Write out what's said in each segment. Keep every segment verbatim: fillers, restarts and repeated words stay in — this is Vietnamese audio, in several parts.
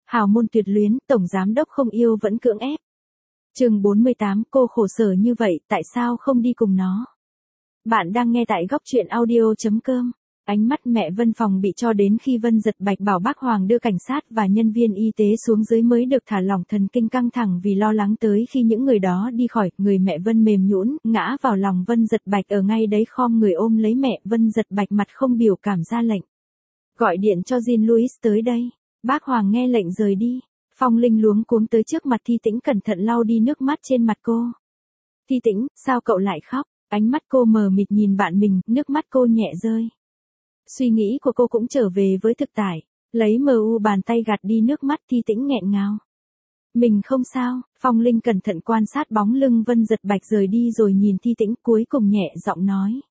Hào môn tuyệt luyến, tổng giám đốc không yêu vẫn cưỡng ép. Chương bốn mươi tám, cô khổ sở như vậy, tại sao không đi cùng nó? Bạn đang nghe tại góc truyện audio chấm com. Ánh mắt mẹ Vân Phòng bị cho đến khi Vân Giật Bạch bảo bác Hoàng đưa cảnh sát và nhân viên y tế xuống dưới mới được thả lỏng, thần kinh căng thẳng vì lo lắng tới khi những người đó đi khỏi, người mẹ Vân mềm nhũn, ngã vào lòng Vân Giật Bạch ở ngay đấy khom người ôm lấy mẹ. Vân Giật Bạch mặt không biểu cảm ra lệnh. Gọi điện cho Jean-Louis tới đây. Bác Hoàng nghe lệnh rời đi. Phong Linh luống cuống tới trước mặt Thi Tĩnh, cẩn thận lau đi nước mắt trên mặt cô. Thi Tĩnh, sao cậu lại khóc? Ánh mắt cô mờ mịt nhìn bạn mình, nước mắt cô nhẹ rơi. Suy nghĩ của cô cũng trở về với thực tại, lấy mờ u bàn tay gạt đi nước mắt. Thi Tĩnh nghẹn ngào. Mình không sao. Phong Linh cẩn thận quan sát bóng lưng Vân Giật Bạch rời đi rồi nhìn Thi Tĩnh, cuối cùng nhẹ giọng nói.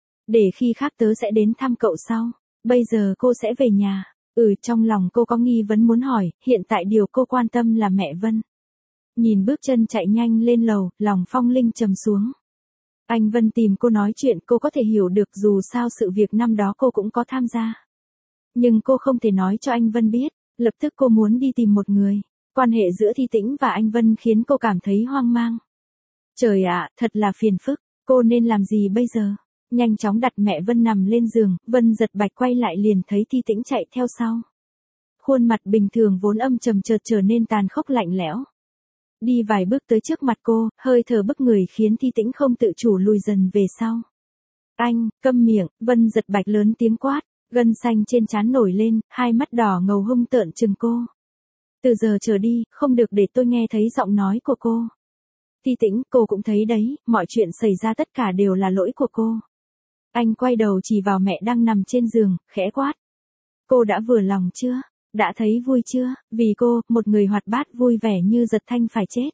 Để khi khác tớ sẽ đến thăm cậu sau. Bây giờ cô sẽ về nhà. Ừ, trong lòng cô có nghi vấn muốn hỏi, hiện tại điều cô quan tâm là mẹ Vân. Nhìn bước chân chạy nhanh lên lầu, lòng Phong Linh trầm xuống. Anh Vân tìm cô nói chuyện, cô có thể hiểu được, dù sao sự việc năm đó cô cũng có tham gia. Nhưng cô không thể nói cho anh Vân biết, lập tức cô muốn đi tìm một người. Quan hệ giữa Thi Tĩnh và anh Vân khiến cô cảm thấy hoang mang. Trời ạ, thật là phiền phức, cô nên làm gì bây giờ? Nhanh chóng đặt mẹ Vân nằm lên giường, Vân Giật Bạch quay lại liền thấy Thi Tĩnh chạy theo sau. Khuôn mặt bình thường vốn âm trầm chợt trở nên tàn khốc lạnh lẽo. Đi vài bước tới trước mặt cô, hơi thở bức người khiến Thi Tĩnh không tự chủ lùi dần về sau. Anh, câm miệng. Vân Giật Bạch lớn tiếng quát, gân xanh trên trán nổi lên, hai mắt đỏ ngầu hung tợn trừng cô. Từ giờ trở đi, không được để tôi nghe thấy giọng nói của cô. Thi Tĩnh, cô cũng thấy đấy, mọi chuyện xảy ra tất cả đều là lỗi của cô. Anh quay đầu chỉ vào mẹ đang nằm trên giường, khẽ quát. Cô đã vừa lòng chưa? Đã thấy vui chưa? Vì cô, một người hoạt bát vui vẻ như Giật Thanh phải chết.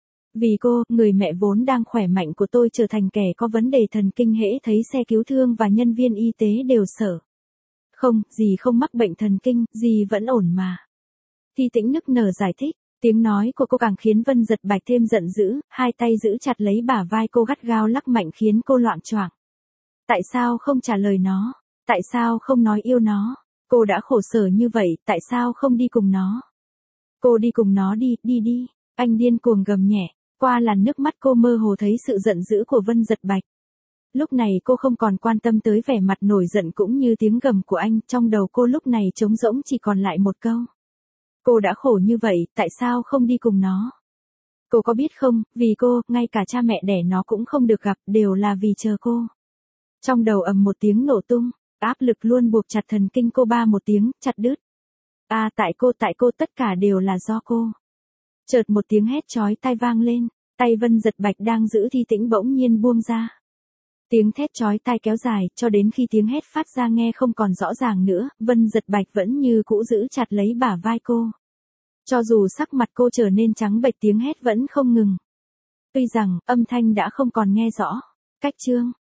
Vì cô, người mẹ vốn đang khỏe mạnh của tôi trở thành kẻ có vấn đề thần kinh, hễ thấy xe cứu thương và nhân viên y tế đều sợ. Không, dì không mắc bệnh thần kinh, dì vẫn ổn mà. Thi Tĩnh nức nở giải thích, tiếng nói của cô càng khiến Vân Giật Bạch thêm giận dữ, hai tay giữ chặt lấy bả vai cô gắt gao lắc mạnh khiến cô loạng choạng. Tại sao không trả lời nó? Tại sao không nói yêu nó? Cô đã khổ sở như vậy, tại sao không đi cùng nó? Cô đi cùng nó đi, đi đi. Anh điên cuồng gầm nhẹ, qua làn nước mắt cô mơ hồ thấy sự giận dữ của Vân Giật Bạch. Lúc này cô không còn quan tâm tới vẻ mặt nổi giận cũng như tiếng gầm của anh, trong đầu cô lúc này trống rỗng chỉ còn lại một câu. Cô đã khổ như vậy, tại sao không đi cùng nó? Cô có biết không, vì cô, ngay cả cha mẹ đẻ nó cũng không được gặp, đều là vì chờ cô. Trong đầu ầm một tiếng nổ tung, áp lực luôn buộc chặt thần kinh cô, ba một tiếng, chặt đứt. À, tại cô, tại cô, tất cả đều là do cô. Chợt một tiếng hét chói tai vang lên, tay Vân Giật Bạch đang giữ Thi Tĩnh bỗng nhiên buông ra. Tiếng thét chói tai kéo dài, cho đến khi tiếng hét phát ra nghe không còn rõ ràng nữa, Vân Giật Bạch vẫn như cũ giữ chặt lấy bả vai cô. Cho dù sắc mặt cô trở nên trắng bệch, tiếng hét vẫn không ngừng. Tuy rằng, âm thanh đã không còn nghe rõ. Cách chương